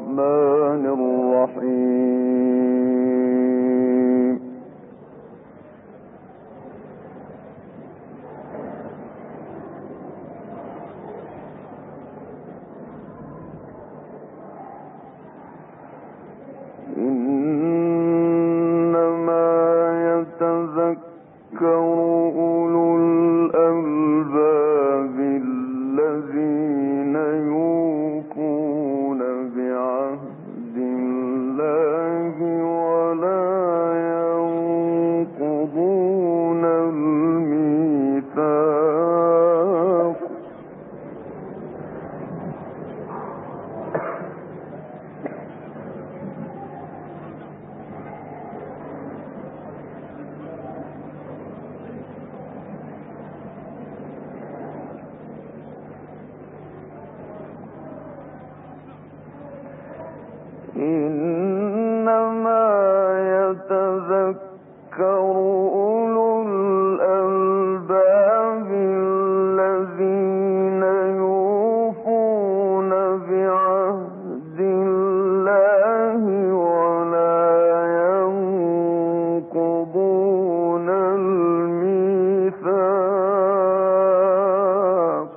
الرحمن الرحيم إنما يتذكر أولو الألباب الذين يوفون بعهد الله ولا ينقضون الميثاق إنما يتذكر أولو الألباب الذين يوفون بعهد الله ولا ينقضون الميثاق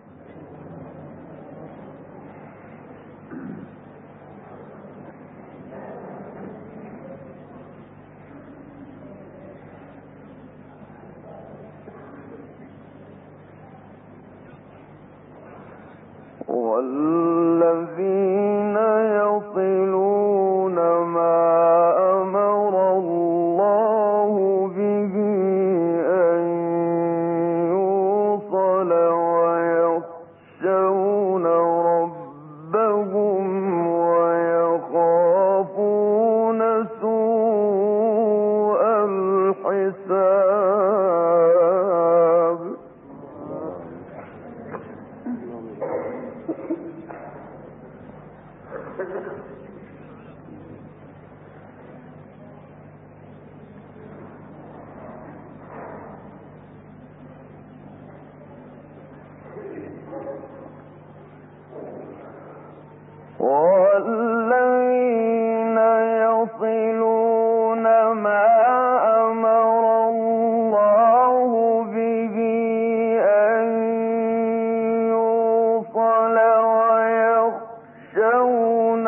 والذين يصلون ما أمر الله به أن يوصل ويخشون ربهم ويخافون سوء الحساب والذين يصلون ما أمر الله به أن يوصل ويخشون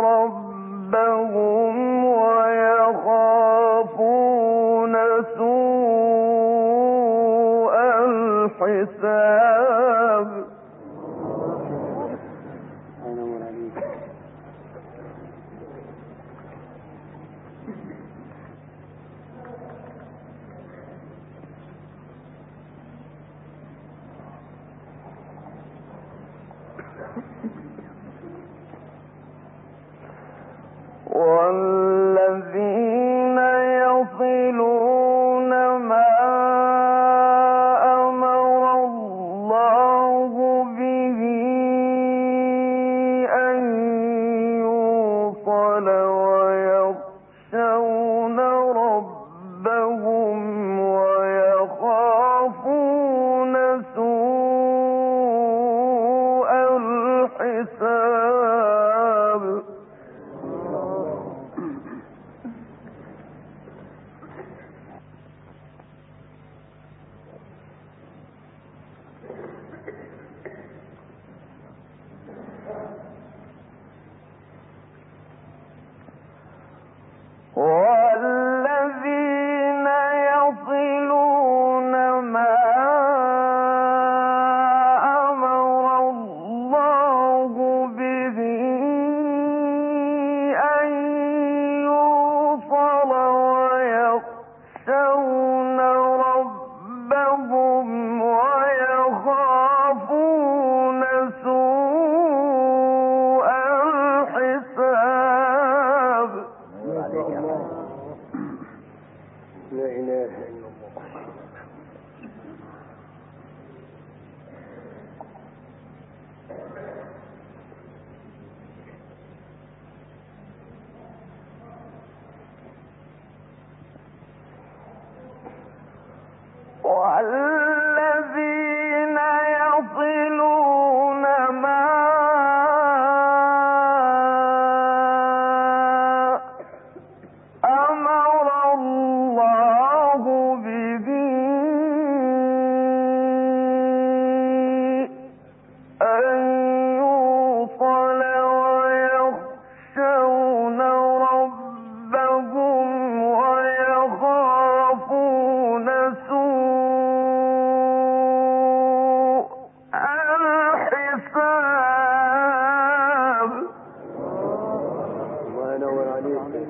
ربهم ويخافون سوء الحساب والذين يصلون ما أمر الله به أن يوصل ويخشون ربهم ويخافون سوء الحساب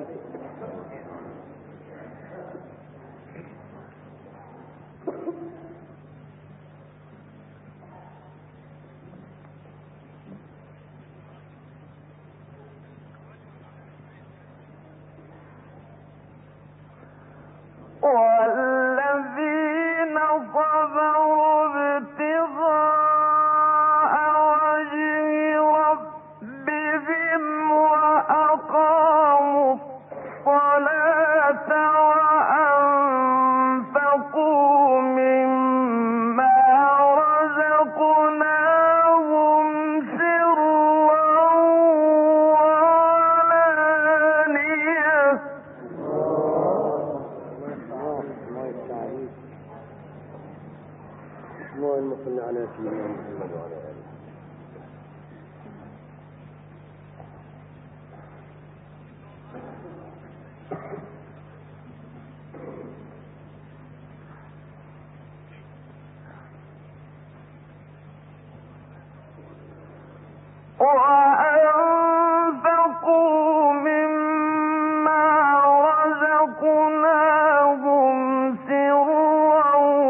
والذين صبروا ابتغاء وجه ربهم وأقاموا الصلاة وأنفقوا مما رزقناهم سرا وعلانية. اللهم صل على سيدنا محمد وعلى آله. وأنفقوا مما رزقناهم سرا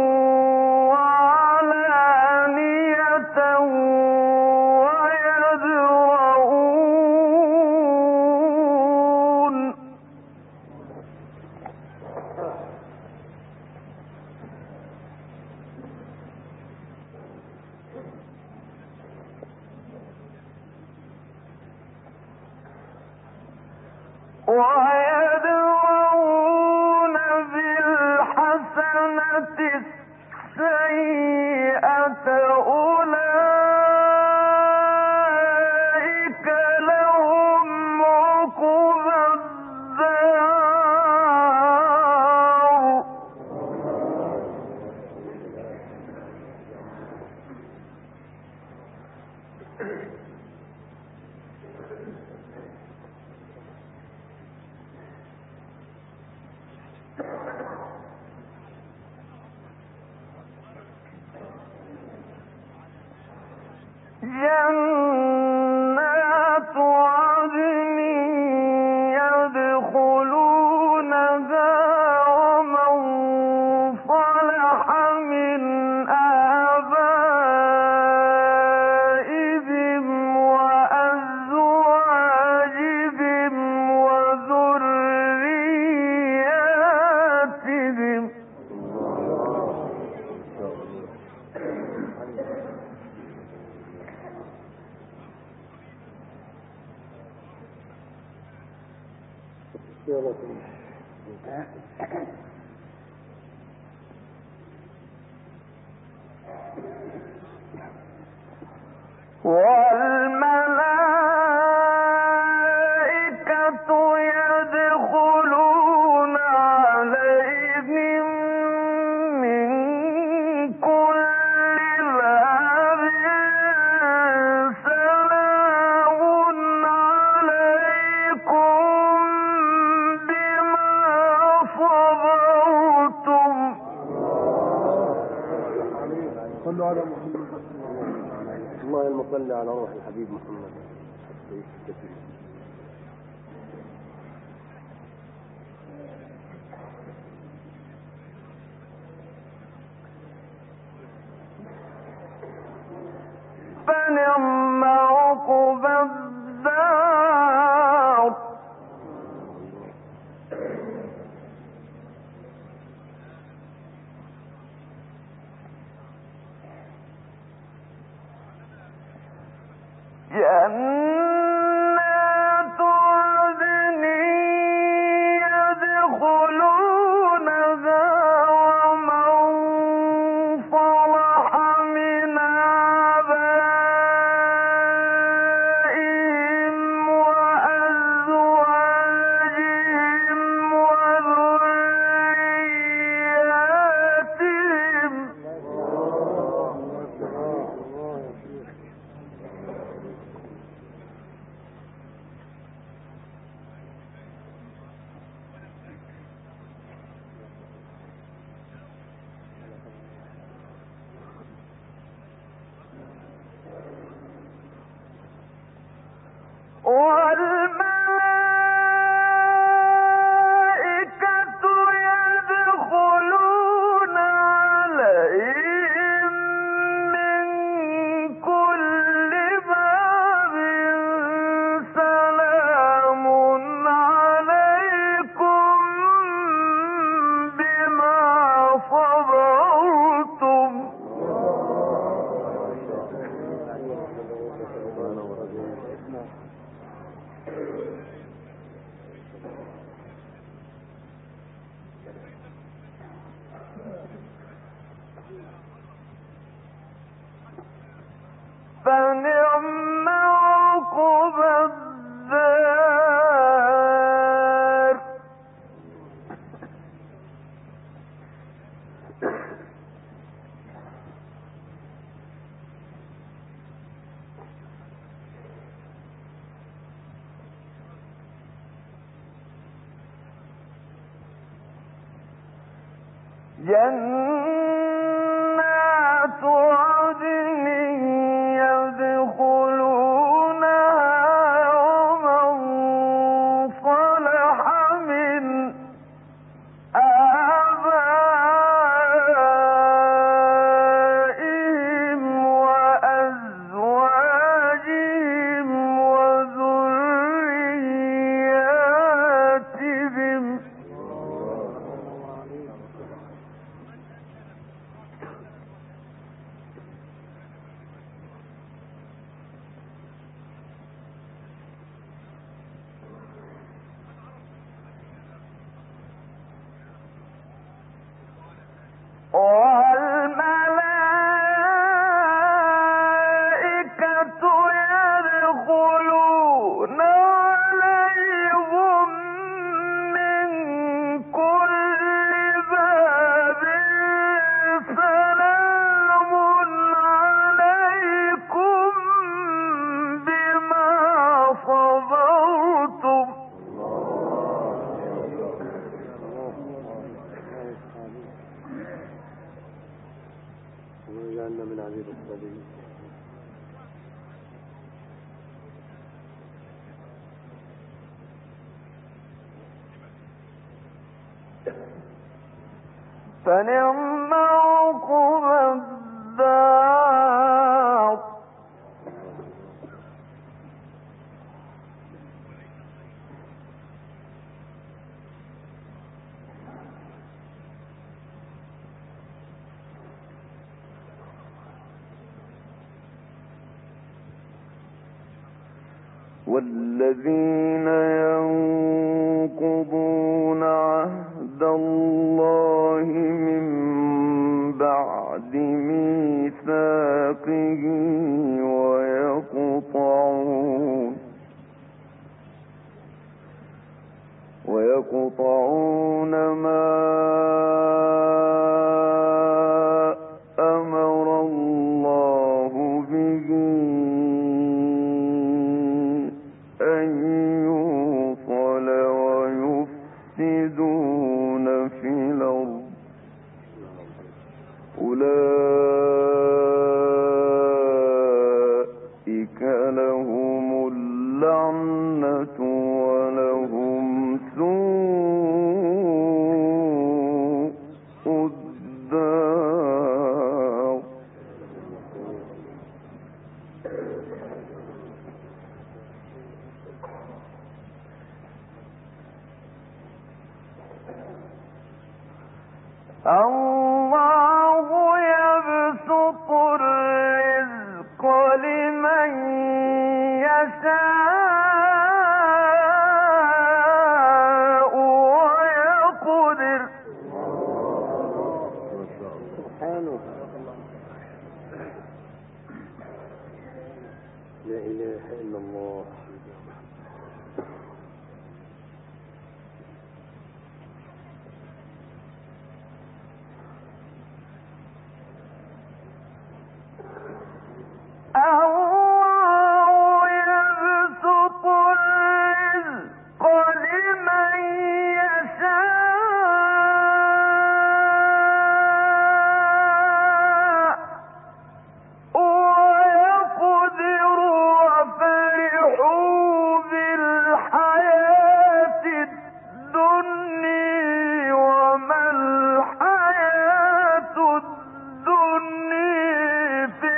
وعلانية ويدرؤون. ويدرؤون بالحسنة السيئة أولئك لهم عقبى الدار. جنات عدن يدخلونها ومن صلح من آبائهم وأزواجهم وذرياتهم. والملائكة يدخلون عليهم من كل باب سلام عليكم بما صبرتم. صلوا على محمد. اللهم صل على روح الحبيب محمد. فنعم عقبى الدار. جنات عدن يدخلونها ومن صلح من آبائهم جنات عدن يدخلونها ومن صلح من آبائهم وأزواجهم وذرياتهم والملائكة يدخلون عليهم من كل باب سلام عليكم بما صبرتم وجعلنا من عبيد الصالحين. فنعم عقبى الدار والذين ينقضون عهد الله من بعد ميثاقه ويقطعون ما أمر الله به أن يوصل ويفسدون في الأرض أولئك لهم اللعنة ولهم سوء الدار الله يبسط الرزق لمن يشاء ويقدر سبحانه. لا إله إلا الله. الله يبسط الرزق لمن يشاء ويقدر وفرحوا بالحياة الدنيا وما الحياة الدنيا في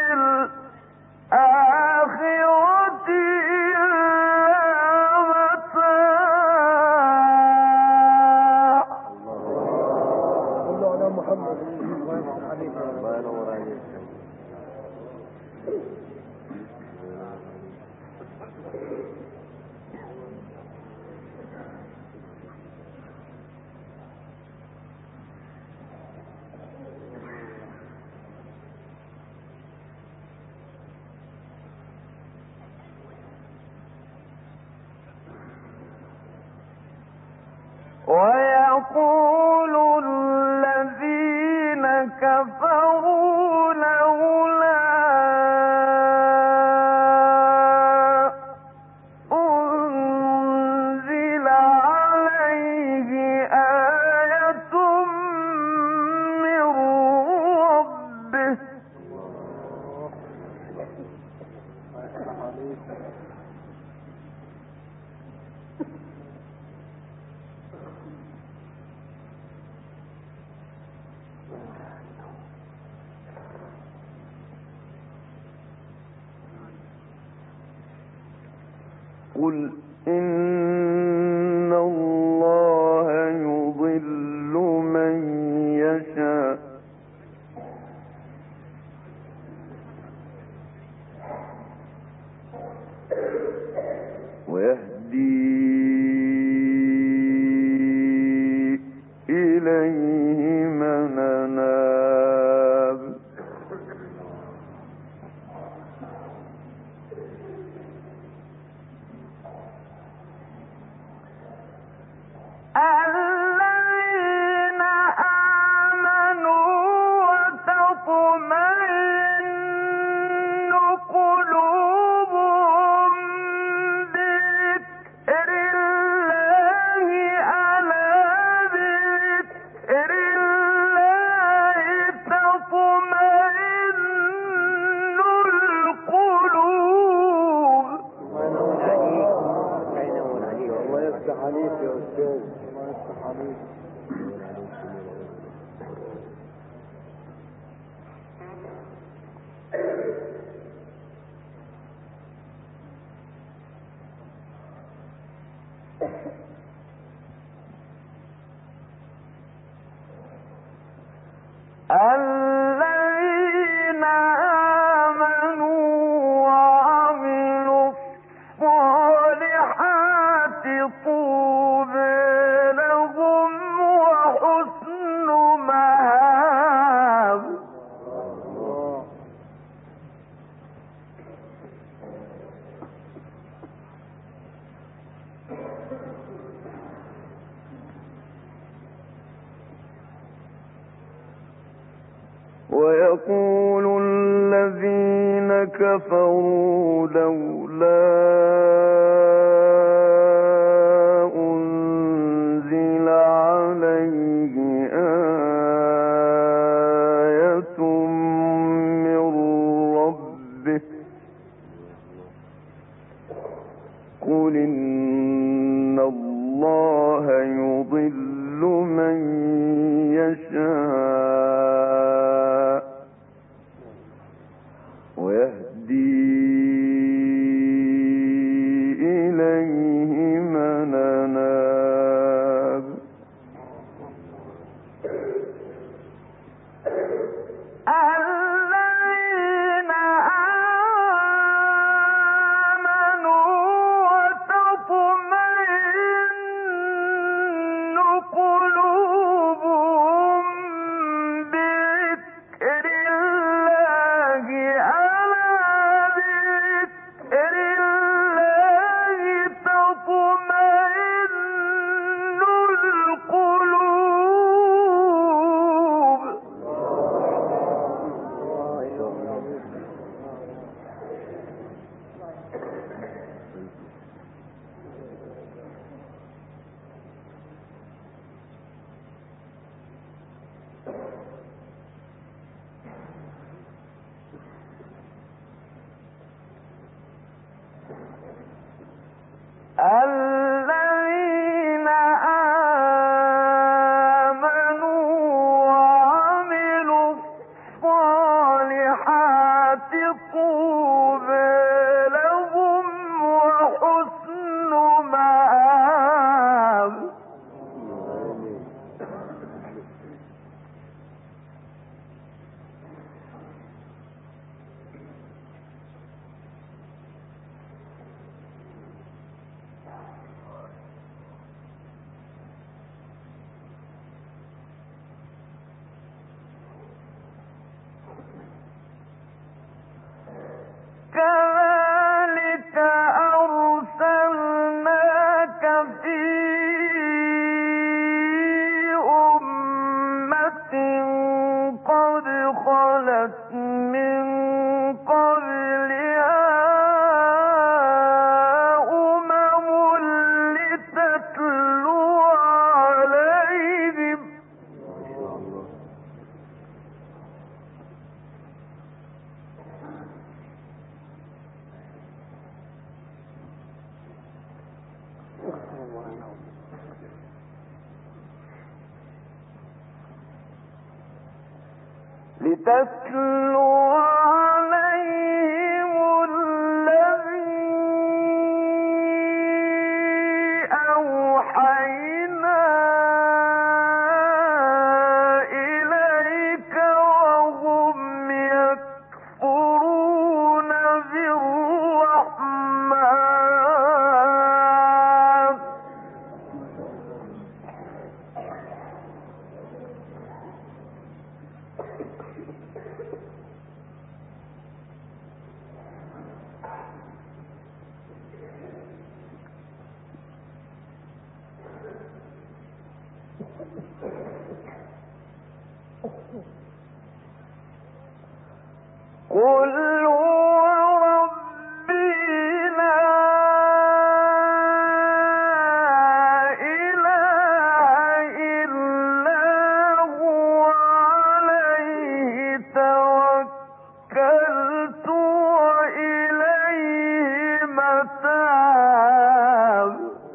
الآخرة إلا متاع. صلوا على محمد. الله ينور عليك. ويقول الذين كفروا لولا أنزل عليه آية قل إن الله يضل من يشاء ويهدي إليه من أناب الذين آمنوا وتطمئن قلوبهم بذكر الله ألا بذكر الله تطمئن القلوب. الله يفتح عليك يا أستاذ. الله يفتح عليك. الذين آمنوا وعملوا الصالحات طوبى لهم وحسن مآب. ويقول الذين كفروا لولا أنزل عليه آية من ربه قل إن الله يضل من يشاء ويهدي إليه من أناب. الذين آمنوا وتطمئن قلوبهم بذكر الله ألا بذكر الله تطمئن القلوب. الذين آمنوا وعملوا الصالحات طوبى لهم وحسن مآب. كذلك أرسلناك في أمة قد خلت من قبلها أمم لتتلو عليهم الذي قل هو ربي لا إله إلا هو عليه توكلت وإليه متاب.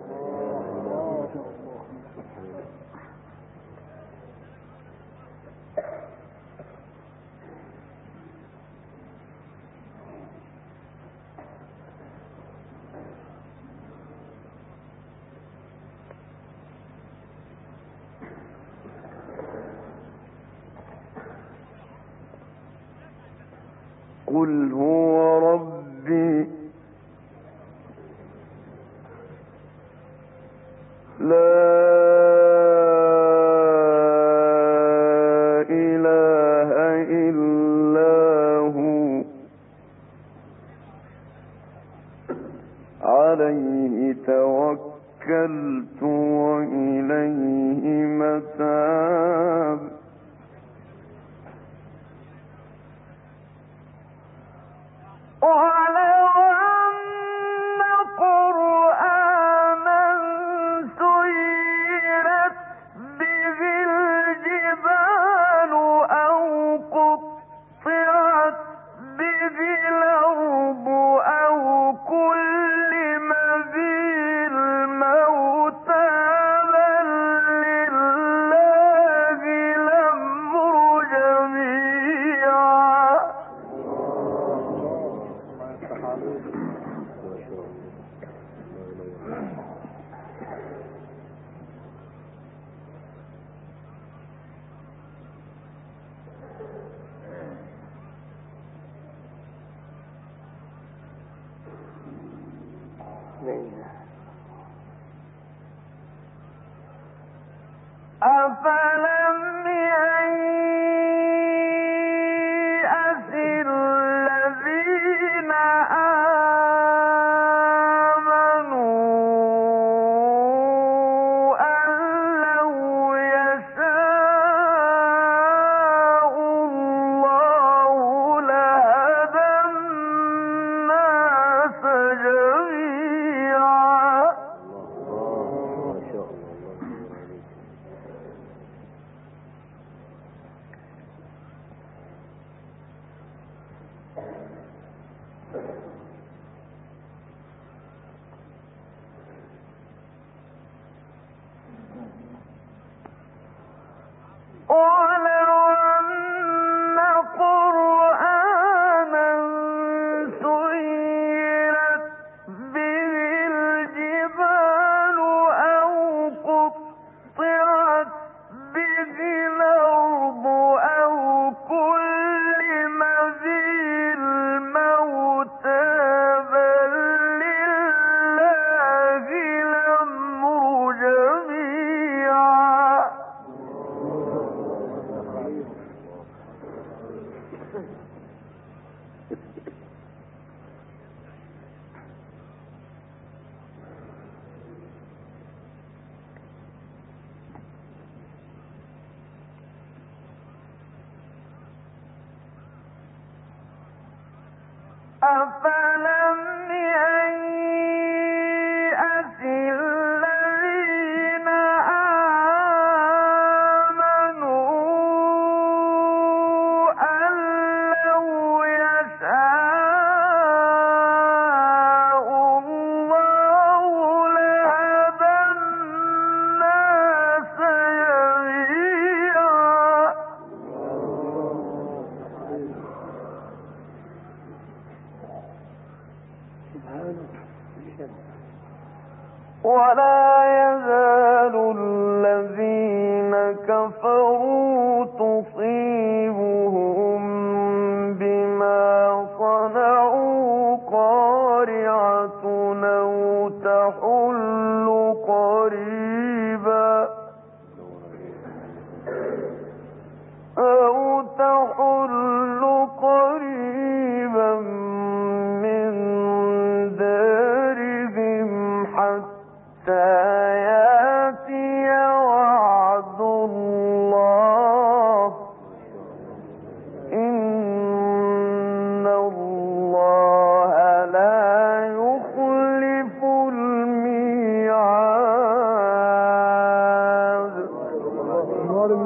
قل هو ربي لا إله إلا هو عليه توكلت وإليه متاب. ولو أن قرآنا سيرت به الجبال أو قطعت به الأرض أو كلم به الموتى بل لله الأمر جميعا. أفلم ييأس الذين آمنوا أن لو يشاء الله لهدى الناس جميعا. ولو أن قرآنا سيرت به الجبال أو قطعت به الأرض أو كلم به الموتى بل لله الأمر جميعا. أفلم ييأس الذين آمنوا أن لو يشاء الله لهدى الناس جميعا.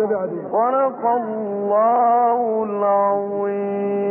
صدق الله العظيم.